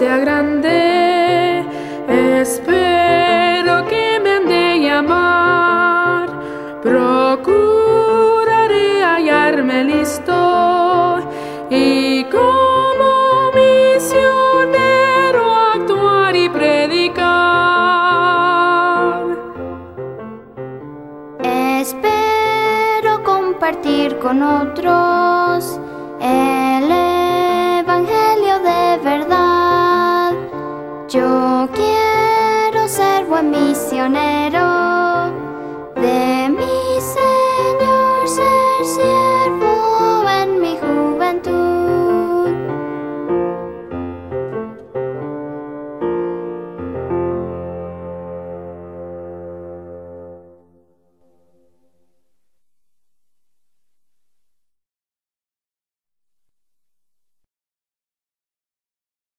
sea grande. Espero que me han de llamar. Procuraré hallarme listo y como misionero actuar y predicar. Espero compartir con otros el evangelio de verdad. Yo quiero ser buen misionero.